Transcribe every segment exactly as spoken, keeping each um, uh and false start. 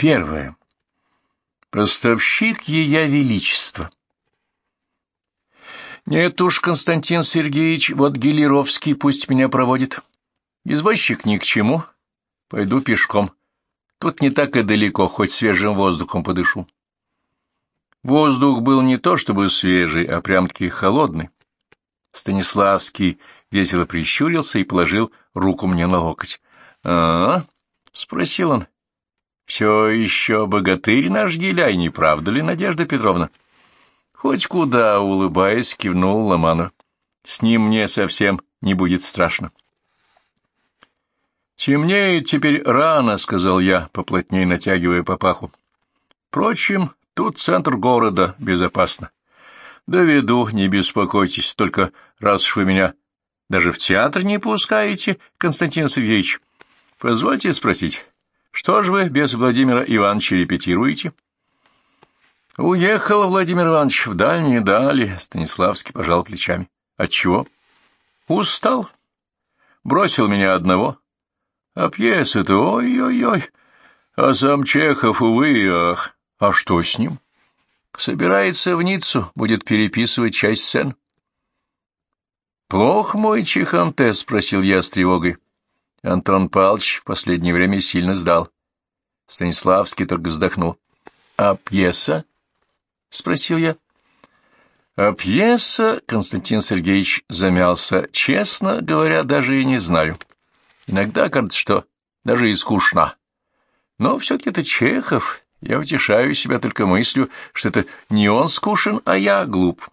Первое. Поставщик Ея Величества. Нет уж, Константин Сергеевич, вот Гелеровский пусть меня проводит. Извозчик ни к чему. Пойду пешком. Тут не так и далеко, хоть свежим воздухом подышу. Воздух был не то чтобы свежий, а прям-таки холодный. Станиславский весело прищурился и положил руку мне на локоть. — А? — спросил он. — Все еще богатырь наш Геляй, не правда ли, Надежда Петровна? — Хоть куда, — улыбаясь, кивнул Ломанов. — С ним мне совсем не будет страшно. — Темнеет теперь рано, — сказал я, поплотнее натягивая папаху. — Впрочем, тут центр города, безопасно. Доведу, не беспокойтесь, только раз уж вы меня даже в театр не пускаете, Константин Сергеевич, позвольте спросить, что же вы без Владимира Ивановича репетируете? — Уехал Владимир Иванович в дальние дали, — Станиславский пожал плечами. — Отчего? — Устал. Бросил меня одного. А пьесы-то ой-ой-ой, а сам Чехов, увы и ах. А что с ним? Собирается в Ниццу, будет переписывать часть сцен. — Плох мой Чеханте? — спросил я с тревогой. Антон Павлович в последнее время сильно сдал. Станиславский только вздохнул. — А пьеса? — спросил я. — А пьеса, — Константин Сергеевич замялся, — честно говоря, даже и не знаю. Иногда кажется, что даже и скучно. Но все-таки это Чехов. Я утешаю себя только мыслью, что это не он скучен, а я глуп.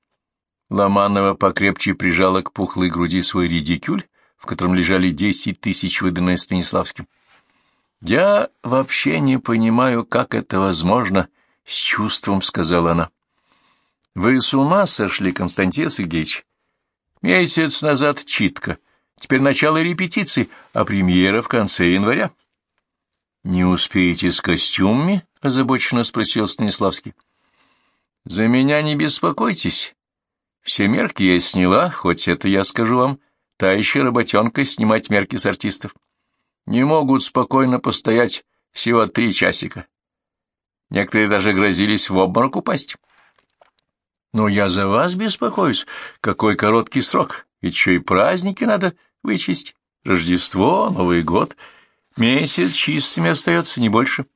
Ломанова покрепче прижала к пухлой груди свой редикюль, в котором лежали десять тысяч, выданные Станиславским. — Я вообще не понимаю, как это возможно, — с чувством сказала она. — Вы с ума сошли, Константин Сергеевич? Месяц назад читка. Теперь начало репетиций, а премьера в конце января. — Не успеете с костюмами? — озабоченно спросил Станиславский. — За меня не беспокойтесь. Все мерки я сняла, хоть это, я скажу вам, та еще работенка снимать мерки с артистов. Не могут спокойно постоять всего три часика. Некоторые даже грозились в обморок упасть. — Но я за вас беспокоюсь. Какой короткий срок, ведь еще и праздники надо вычесть. Рождество, Новый год. Месяц чистыми остается, не больше.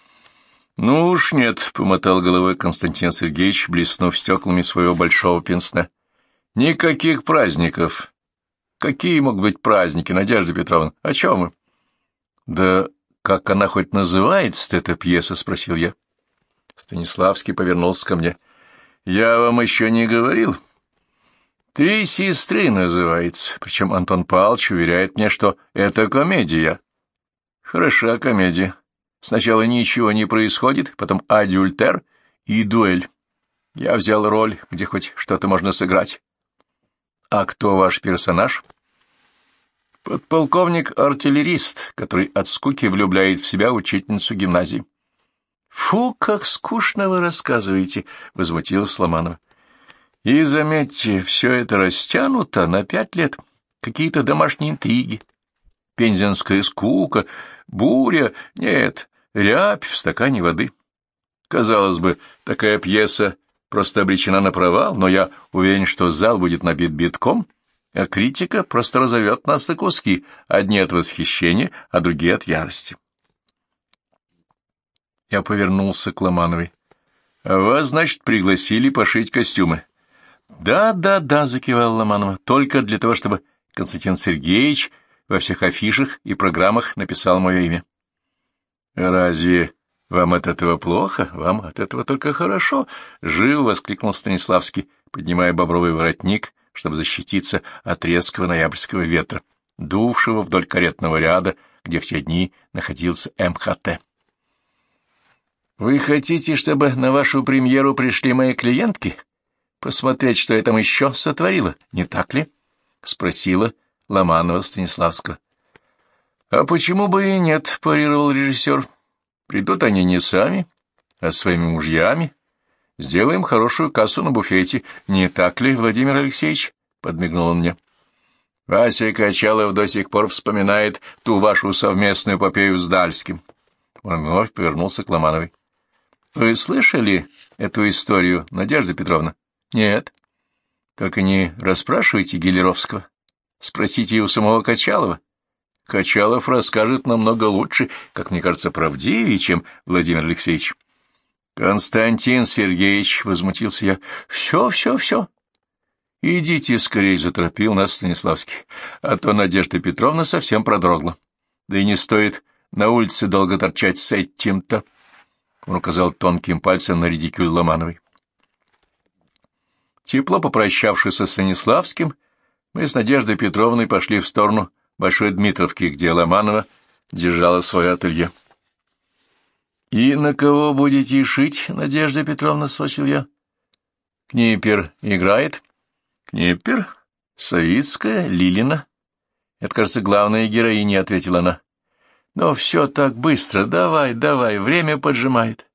— Ну уж нет, — помотал головой Константин Сергеевич, блеснув стеклами своего большого пенсне. — Никаких праздников. Какие могут быть праздники, Надежда Петровна? О чем вы? — Да как она хоть называется, эта пьеса? — спросил я. Станиславский повернулся ко мне. — Я вам еще не говорил. «Три сестры» называется, причем Антон Павлович уверяет мне, что это комедия. Хороша комедия. Сначала ничего не происходит, потом адюльтер и дуэль. Я взял роль, где хоть что-то можно сыграть. А кто ваш персонаж? Подполковник-артиллерист, который от скуки влюбляет в себя учительницу гимназии. Фу, как скучно вы рассказываете, — возмутилась Ломанова. И, заметьте, все это растянуто на пять лет. Какие-то домашние интриги, пензенская скука, буря, нет, рябь в стакане воды. Казалось бы, такая пьеса просто обречена на провал, но я уверен, что зал будет набит битком, а критика просто разорвет нас на куски, одни от восхищения, а другие от ярости. Я повернулся к Ломановой. — А вас, значит, пригласили пошить костюмы? «Да, да, да», — закивала Ломанова, — «только для того, чтобы Константин Сергеевич во всех афишах и программах написал мое имя». «Разве вам от этого плохо? Вам от этого только хорошо», — живо воскликнул Станиславский, поднимая бобровый воротник, чтобы защититься от резкого ноябрьского ветра, дувшего вдоль каретного ряда, где в те дни находился эм ха тэ. «Вы хотите, чтобы на вашу премьеру пришли мои клиентки? Посмотреть, что я там еще сотворила, не так ли? — спросила Ломанова Станиславского. — А почему бы и нет, — парировал режиссер. — Придут они не сами, а своими мужьями. Сделаем хорошую кассу на буфете, не так ли, Владимир Алексеевич? — подмигнул он мне. Вася Качалов до сих пор вспоминает ту вашу совместную эпопею с Дальским. Он вновь повернулся к Ломановой. — Вы слышали эту историю, Надежда Петровна? — Нет. — Только не расспрашивайте Гелеровского. Спросите у самого Качалова. Качалов расскажет намного лучше, как мне кажется, правдивее, чем Владимир Алексеевич. — Константин Сергеевич, — возмутился я, — все, все, все. Идите скорее, — заторопил нас Станиславский, — а то Надежда Петровна совсем продрогла. Да и не стоит на улице долго торчать с этим-то. Он указал тонким пальцем на редикюль Ломановой. Тепло попрощавшись со Станиславским, мы с Надеждой Петровной пошли в сторону Большой Дмитровки, где Ломанова держала свое ателье. — И на кого будете шить, Надежда Петровна? — спросил я. — Книпер играет? — Книпер? Савицкая? Лилина? — Это, кажется, главная героиня, — ответила она. — Но все так быстро. Давай, давай, время поджимает.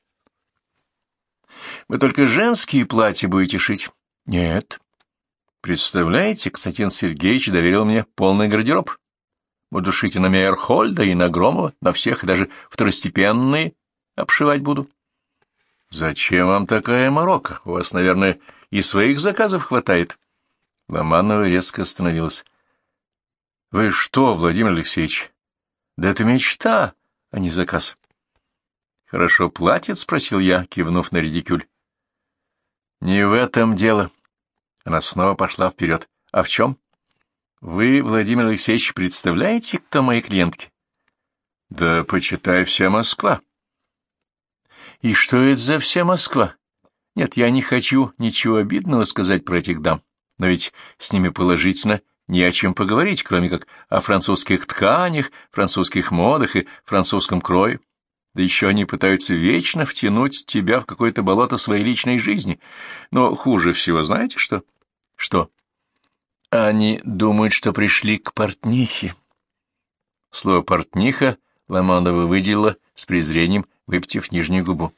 — Вы только женские платья будете шить? — Нет. Представляете, Константин Сергеевич доверил мне полный гардероб. Буду шить и на Мейерхольда, и на Громова, на всех, и даже второстепенные обшивать буду. — Зачем вам такая морока? У вас, наверное, и своих заказов хватает. Ломанова резко остановилась. — Вы что, Владимир Алексеевич? Да это мечта, а не заказ. — Хорошо платит? — спросил я, кивнув на редикюль. — Не в этом дело. Она снова пошла вперед. — А в чем? — Вы, Владимир Алексеевич, представляете, кто мои клиентки? — Да почитай вся Москва. — И что это за вся Москва? Нет, я не хочу ничего обидного сказать про этих дам, но ведь с ними положительно не о чем поговорить, кроме как о французских тканях, французских модах и французском крое. Да еще они пытаются вечно втянуть тебя в какое-то болото своей личной жизни. Но хуже всего знаете что? Что? Они думают, что пришли к портнихе. Слово «портниха» Ломанова выделила с презрением, выпятив нижнюю губу.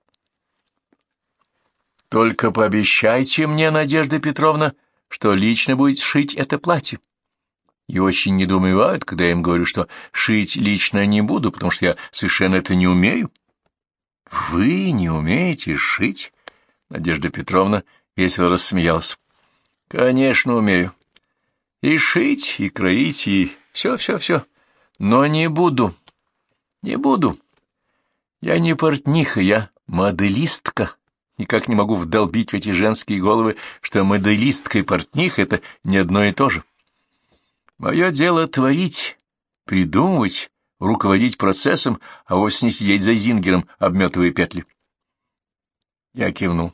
Только пообещайте мне, Надежда Петровна, что лично будете шить это платье. И очень недоумевают, когда я им говорю, что шить лично не буду, потому что я совершенно это не умею. — Вы не умеете шить? — Надежда Петровна весело рассмеялась. — Конечно, умею. И шить, и кроить, и все-все-все. Но не буду. Не буду. Я не портниха, я моделистка. Никак не могу вдолбить в эти женские головы, что моделистка и портниха — это не одно и то же. Мое дело творить, придумывать, руководить процессом, а вовсе не сидеть за зингером, обметывая петли. Я кивнул.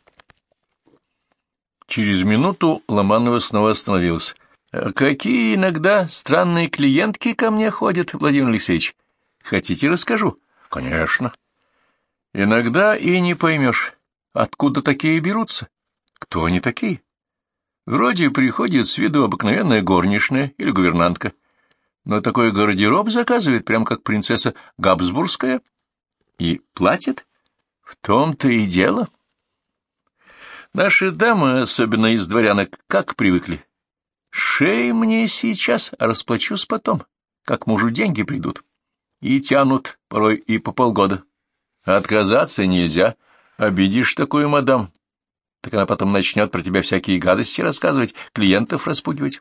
Через минуту Ломанова снова остановилась. — Какие иногда странные клиентки ко мне ходят, Владимир Алексеевич? Хотите, расскажу? — Конечно. — Иногда и не поймешь, откуда такие берутся. Кто они такие? Вроде приходит с виду обыкновенная горничная или гувернантка, но такой гардероб заказывает, прям как принцесса Габсбургская, и платит. В том-то и дело. Наши дамы, особенно из дворянок, как привыкли. Шей мне сейчас, а расплачусь потом, как мужу деньги придут. И тянут порой и по полгода. Отказаться нельзя. Обидишь такую мадам, так она потом начнет про тебя всякие гадости рассказывать, клиентов распугивать.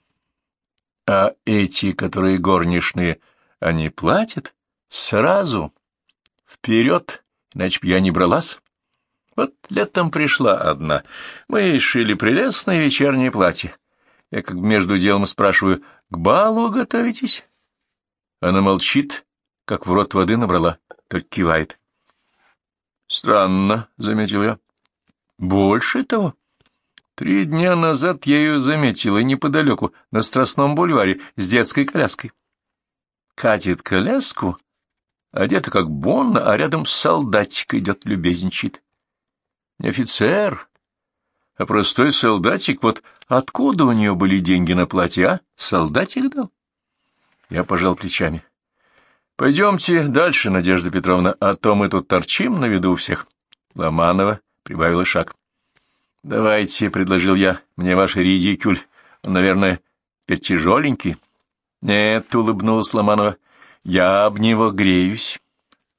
А эти, которые горничные, они платят сразу, вперед, иначе б я не бралась. Вот летом пришла одна. Мы шили прелестное вечернее платье. Я как бы между делом спрашиваю, к балу готовитесь? Она молчит, как в рот воды набрала, только кивает. Странно, — заметил я. Больше того. Три дня назад я ее заметила неподалеку, на Страстном бульваре, с детской коляской. Катит коляску, одета как Бонна, а рядом солдатик идет, любезничает. Не офицер, а простой солдатик. Вот откуда у нее были деньги на платье, а? Солдатик дал? Я пожал плечами. Пойдемте дальше, Надежда Петровна, а то мы тут торчим на виду у всех. Ломанова прибавила шаг. — Давайте, — предложил я, — мне ваш редикюль. Он, наверное, теперь тяжеленький. — Нет, — улыбнулась Ломанова, — я об него греюсь.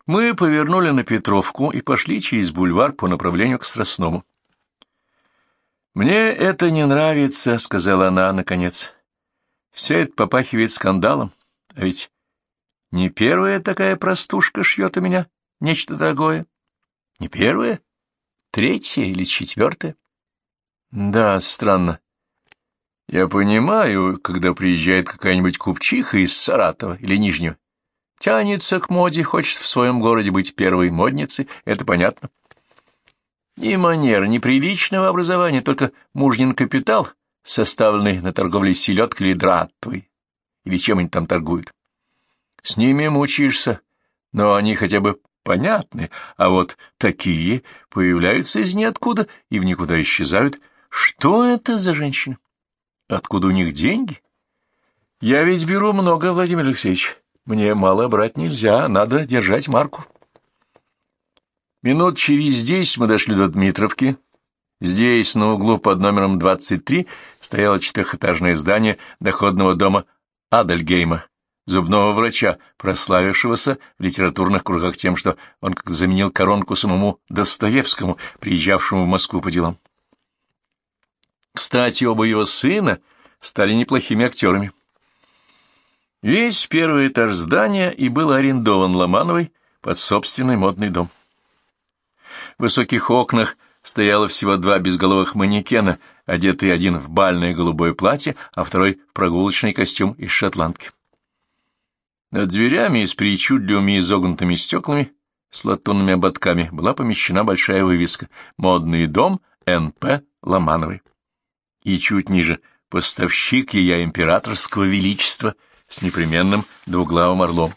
Мы повернули на Петровку и пошли через бульвар по направлению к Страстному. «Мне это не нравится», — сказала она, наконец. «Все это попахивает скандалом, а ведь не первая такая простушка шьет у меня нечто дорогое. Не первая, третья или четвертая. Да, странно. Я понимаю, когда приезжает какая-нибудь купчиха из Саратова или Нижнего, тянется к моде, хочет в своем городе быть первой модницей, это понятно. Ни манер, ни приличного образования, только мужнин капитал, составленный на торговле селедкой или дратвой, или чем они там торгуют. С ними мучаешься, но они хотя бы понятны, а вот такие появляются из ниоткуда и в никуда исчезают. Что это за женщины? Откуда у них деньги? Я ведь беру много, Владимир Алексеевич. Мне мало брать нельзя, надо держать марку. Минут через десять мы дошли до Дмитровки. Здесь, на углу под номером двадцать три, стояло четырехэтажное здание доходного дома Адельгейма, зубного врача, прославившегося в литературных кругах тем, что он как-то заменил коронку самому Достоевскому, приезжавшему в Москву по делам. Кстати, оба его сына стали неплохими актерами. Весь первый этаж здания и был арендован Ломановой под собственный модный дом. В высоких окнах стояло всего два безголовых манекена, одетый один в бальное голубое платье, а второй в прогулочный костюм из шотландки. Над дверями с причудливыми изогнутыми стеклами с латунными ободками была помещена большая вывеска «Модный дом Н П Ломановой». И чуть ниже «Поставщик ея императорского величества» с непременным двуглавым орлом.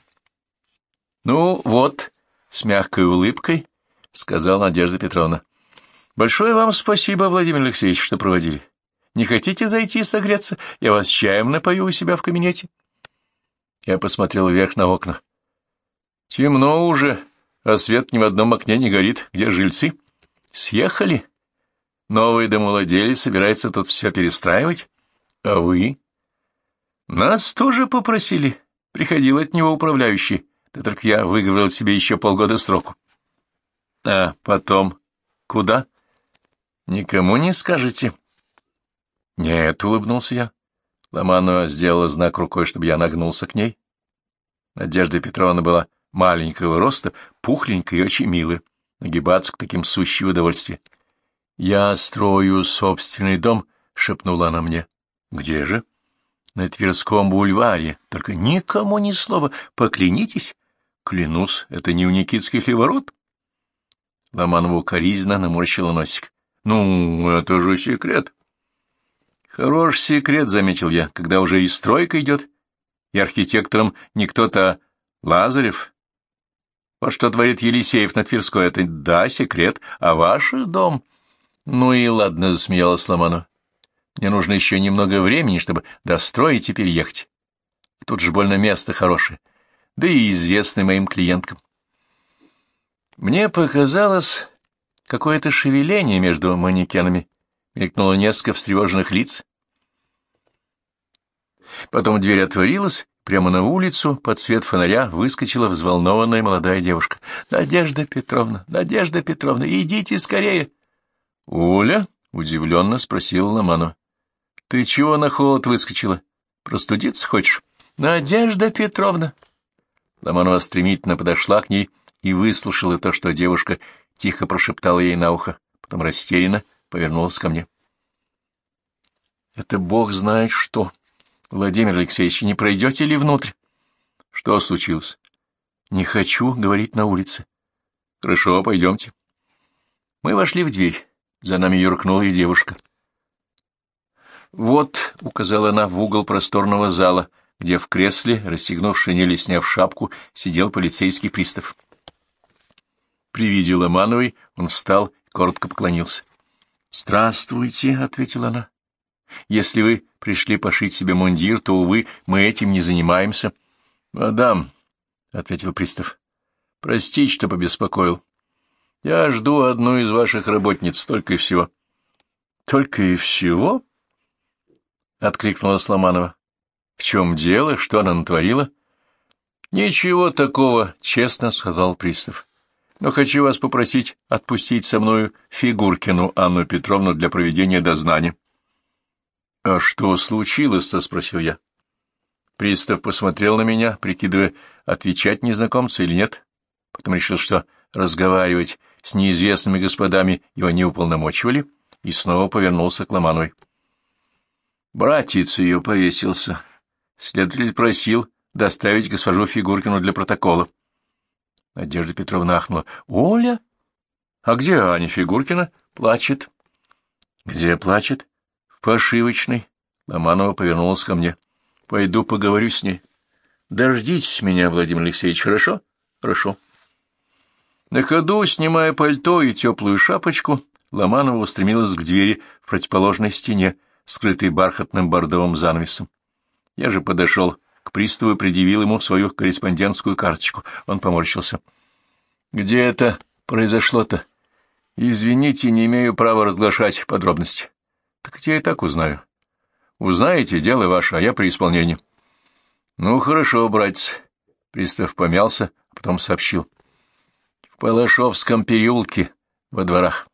«Ну вот», — с мягкой улыбкой сказала Надежда Петровна, — «большое вам спасибо, Владимир Алексеевич, что проводили. Не хотите зайти согреться? Я вас чаем напою у себя в кабинете». Я посмотрел вверх на окна. «Темно уже, а свет ни в одном окне не горит. Где жильцы? Съехали? Новый домовладелец собирается тут все перестраивать. А вы?» «Нас тоже попросили. Приходил от него управляющий. Да только я выговорил себе еще полгода сроку». «А потом куда? Никому не скажете?» «Нет», — улыбнулся я. Ломанова сделала знак рукой, чтобы я нагнулся к ней. Надежда Петровна была маленького роста, пухленькая и очень милая. Нагибаться к таким сущее удовольствие. «Я строю собственный дом», — шепнула она мне. «Где же?» «На Тверском бульваре. Только никому ни слова. Поклянитесь». «Клянусь, это не у Никитских ли ворот?» Ломанова укоризненно наморщила носик. «Ну, это же секрет». «Хороший секрет», — заметил я, — «когда уже и стройка идет, и архитектором не кто-то, а Лазарев. Вот что творит Елисеев на Тверской, это, да, секрет, а ваш дом...» «Ну и ладно», — засмеялась Ломанова. «Мне нужно еще немного времени, чтобы достроить и переехать. Тут же больно место хорошее, да и известное моим клиенткам». Мне показалось какое-то шевеление между манекенами. Мелькнуло несколько встревоженных лиц. Потом дверь отворилась, прямо на улицу, под свет фонаря, выскочила взволнованная молодая девушка. «Надежда Петровна, Надежда Петровна, идите скорее!» «Оля?» — удивленно спросила Ломанова. «Ты чего на холод выскочила? Простудиться хочешь?» «Надежда Петровна!» Ломанова стремительно подошла к ней и выслушала то, что девушка тихо прошептала ей на ухо, потом растерянно повернулась ко мне. «Это бог знает что. Владимир Алексеевич, не пройдете ли внутрь?» «Что случилось?» «Не хочу говорить на улице». «Хорошо, пойдемте». Мы вошли в дверь. За нами юркнула и девушка. «Вот», — указала она в угол просторного зала, где в кресле, расстегнув шинель и сняв шапку, сидел полицейский пристав. При виде Ломановой он встал и коротко поклонился. «Здравствуйте», — ответила она. «Если вы пришли пошить себе мундир, то, увы, мы этим не занимаемся». «Мадам», — ответил пристав, — «простите, что побеспокоил. Я жду одну из ваших работниц, только и всего». «Только и всего?» — откликнулась Ломанова. «В чем дело? Что она натворила?» Ничего такого, честно сказал пристав. Но хочу вас попросить отпустить со мною Фигуркину Анну Петровну для проведения дознания. — А что случилось-то? — спросил я. Пристав посмотрел на меня, прикидывая, отвечать незнакомцу или нет. Потом решил, что разговаривать с неизвестными господами его не уполномочивали, и снова повернулся к Ломановой. Братец ее повесился. Следователь просил доставить госпожу Фигуркину для протокола. Надежда Петровна ахнула. — Оля? А где Аня Фигуркина? Плачет. — Где плачет? — В пошивочной. Ломанова повернулась ко мне. — Пойду поговорю с ней. — Дождитесь меня, Владимир Алексеевич, хорошо? — Хорошо. На ходу, снимая пальто и теплую шапочку, Ломанова устремилась к двери в противоположной стене, скрытой бархатным бордовым занавесом. Я же подошел к приставу и предъявил ему свою корреспондентскую карточку. Он поморщился. — Где это произошло-то? — Извините, не имею права разглашать подробности. — Так я и так узнаю. — Узнаете, дело ваше, а я при исполнении. — Ну, хорошо, братец. Пристав помялся, а потом сообщил. — В Палашовском переулке, во дворах.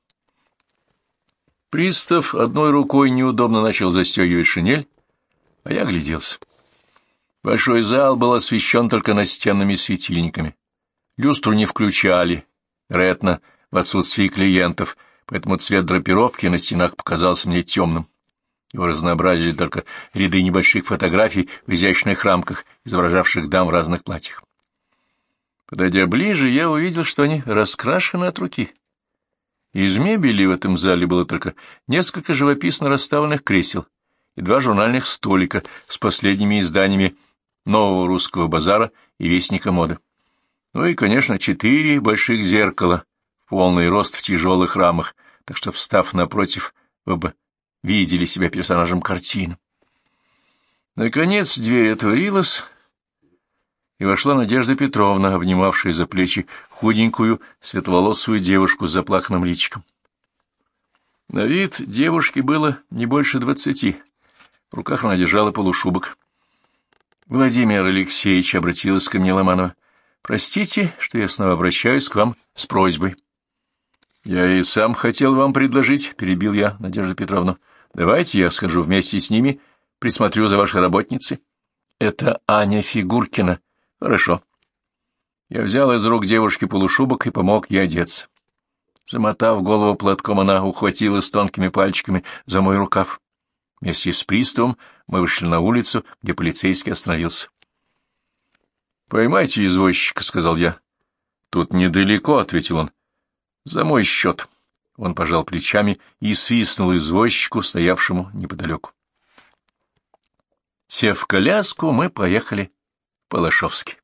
Пристав одной рукой неудобно начал застегивать шинель, а я огляделся. Большой зал был освещен только настенными светильниками. Люстру не включали, вероятно, в отсутствии клиентов, поэтому цвет драпировки на стенах показался мне темным. Его разнообразили только ряды небольших фотографий в изящных рамках, изображавших дам в разных платьях. Подойдя ближе, я увидел, что они раскрашены от руки. Из мебели в этом зале было только несколько живописно расставленных кресел и два журнальных столика с последними изданиями Нового русского базара и Вестника моды. Ну и, конечно, четыре больших зеркала, полный рост в тяжелых рамах, так что, встав напротив, вы бы видели себя персонажем картины. Наконец дверь отворилась, и вошла Надежда Петровна, обнимавшая за плечи худенькую, светловолосую девушку с заплаканным личиком. На вид девушке было не больше двадцати. В руках она держала полушубок. Владимир Алексеевич, обратилась ко мне Ломанова, — простите, что я снова обращаюсь к вам с просьбой. — Я и сам хотел вам предложить, — перебил я Надежду Петровну. — Давайте я схожу вместе с ними, присмотрю за вашей работницей. — Это Аня Фигуркина. — Хорошо. Я взял из рук девушки полушубок и помог ей одеться. Замотав голову платком, она ухватилась тонкими пальчиками за мой рукав. Вместе с приставом мы вышли на улицу, где полицейский остановился. — Поймайте извозчика, — сказал я. — Тут недалеко, — ответил он. — За мой счет. Он пожал плечами и свистнул извозчику, стоявшему неподалеку. Сев в коляску, мы поехали в Палашовский.